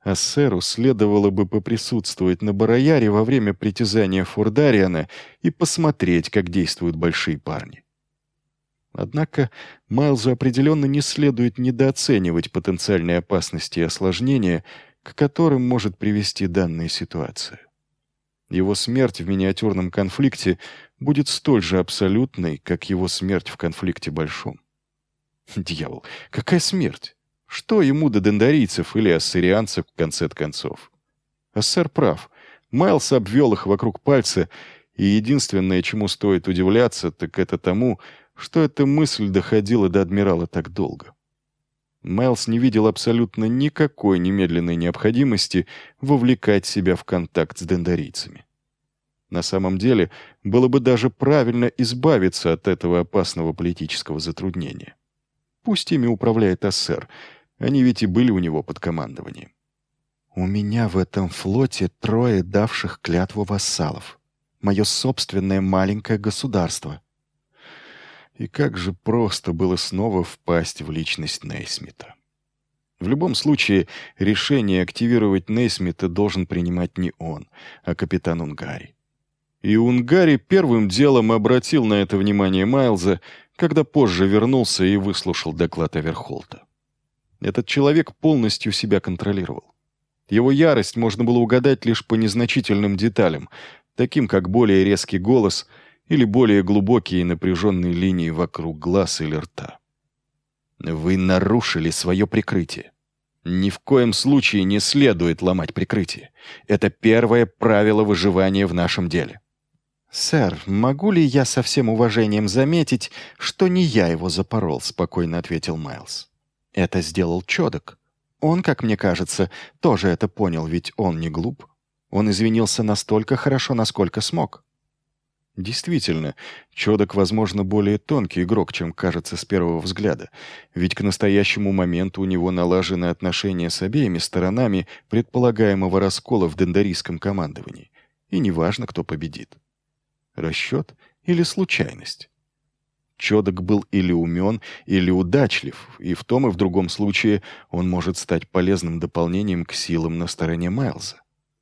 а сэру следовало бы поприсутствовать на Барояре во время притязания Фордариана и посмотреть, как действуют большие парни. Однако Майлзу определенно не следует недооценивать потенциальные опасности и осложнения, к которым может привести данная ситуация. Его смерть в миниатюрном конфликте будет столь же абсолютной, как его смерть в конфликте большом. Дьявол, какая смерть? Что ему до дендарийцев или ассирианцев в конце концов? Ассер прав. Майлз обвел их вокруг пальца, и единственное, чему стоит удивляться, так это тому, что эта мысль доходила до адмирала так долго. Майлз не видел абсолютно никакой немедленной необходимости вовлекать себя в контакт с дендарийцами. На самом деле, было бы даже правильно избавиться от этого опасного политического затруднения. Пусть ими управляет Ассер, они ведь и были у него под командованием. «У меня в этом флоте 3 давших клятву вассалов. Мое собственное маленькое государство». И как же просто было снова впасть в личность Нейсмита. В любом случае, решение активировать Нейсмита должен принимать не он, а капитан Унгари. И Унгари первым делом обратил на это внимание Майлза, когда позже вернулся и выслушал доклад Аверхолта. Этот человек полностью себя контролировал. Его ярость можно было угадать лишь по незначительным деталям, таким как более резкий голос или более глубокие и напряженные линии вокруг глаз или рта. «Вы нарушили свое прикрытие. Ни в коем случае не следует ломать прикрытие. Это первое правило выживания в нашем деле». «Сэр, могу ли я со всем уважением заметить, что не я его запорол?» — спокойно ответил Майлз. «Это сделал Чодок. Он, как мне кажется, тоже это понял, ведь он не глуп. Он извинился настолько хорошо, насколько смог». Действительно, Чодок, возможно, более тонкий игрок, чем кажется с первого взгляда, ведь к настоящему моменту у него налажены отношения с обеими сторонами предполагаемого раскола в дендарийском командовании, и неважно, кто победит. Расчет или случайность? Чодок был или умен, или удачлив, и в том и в другом случае он может стать полезным дополнением к силам на стороне Майлза.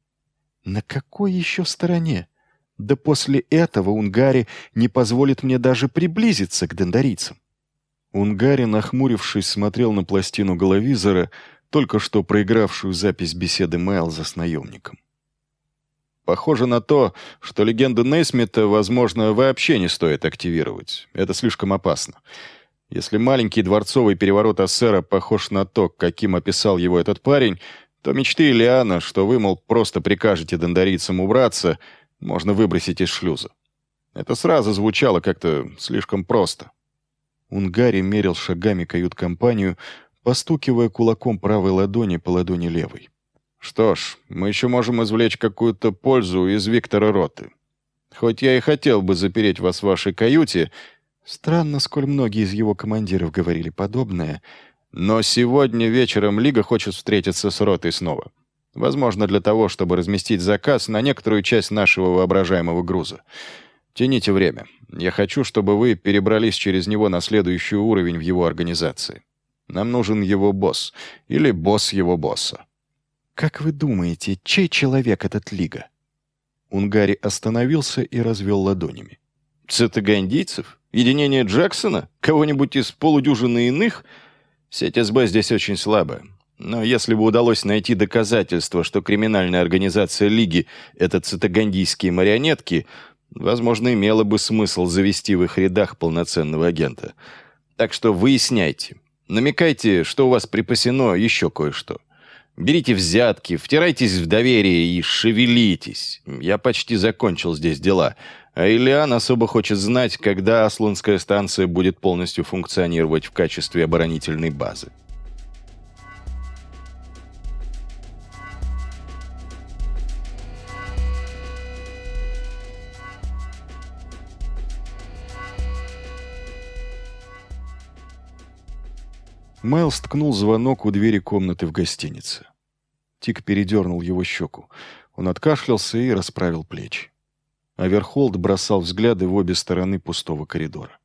На какой еще стороне? Да после этого Унгари не позволит мне даже приблизиться к дендарийцам. Унгари, нахмурившись, смотрел на пластину головизора, только что проигравшую запись беседы Майлза с наемником. «Похоже на то, что легенду Нейсмита, возможно, вообще не стоит активировать. Это слишком опасно. Если маленький дворцовый переворот Ассера похож на то, каким описал его этот парень, то мечты Илиана, что вы, мол, просто прикажете дендарийцам убраться, можно выбросить из шлюза. Это сразу звучало как-то слишком просто». Унгари мерил шагами кают-компанию, постукивая кулаком правой ладони по ладони левой. «Что ж, мы еще можем извлечь какую-то пользу из Виктора Роты. Хоть я и хотел бы запереть вас в вашей каюте...» Странно, сколь многие из его командиров говорили подобное. «Но сегодня вечером Лига хочет встретиться с Ротой снова. Возможно, для того, чтобы разместить заказ на некоторую часть нашего воображаемого груза. Тяните время. Я хочу, чтобы вы перебрались через него на следующий уровень в его организации. Нам нужен его босс. Или босс его босса». «Как вы думаете, чей человек этот Лига?» Унгари остановился и развел ладонями. «Цитагандийцев? Единение Джексона? Кого-нибудь из полудюжины иных? Сеть СБ здесь очень слабая. Но если бы удалось найти доказательства, что криминальная организация Лиги — это цитагандийские марионетки, возможно, имело бы смысл завести в их рядах полноценного агента. Так что выясняйте. Намекайте, что у вас припасено еще кое-что. Берите взятки, втирайтесь в доверие и шевелитесь. Я почти закончил здесь дела. А Илиан особо хочет знать, когда Асланская станция будет полностью функционировать в качестве оборонительной базы». Майлз ткнул звонок у двери комнаты в гостинице. Тик передернул его щеку. Он откашлялся и расправил плечи. Аверхолд бросал взгляды в обе стороны пустого коридора.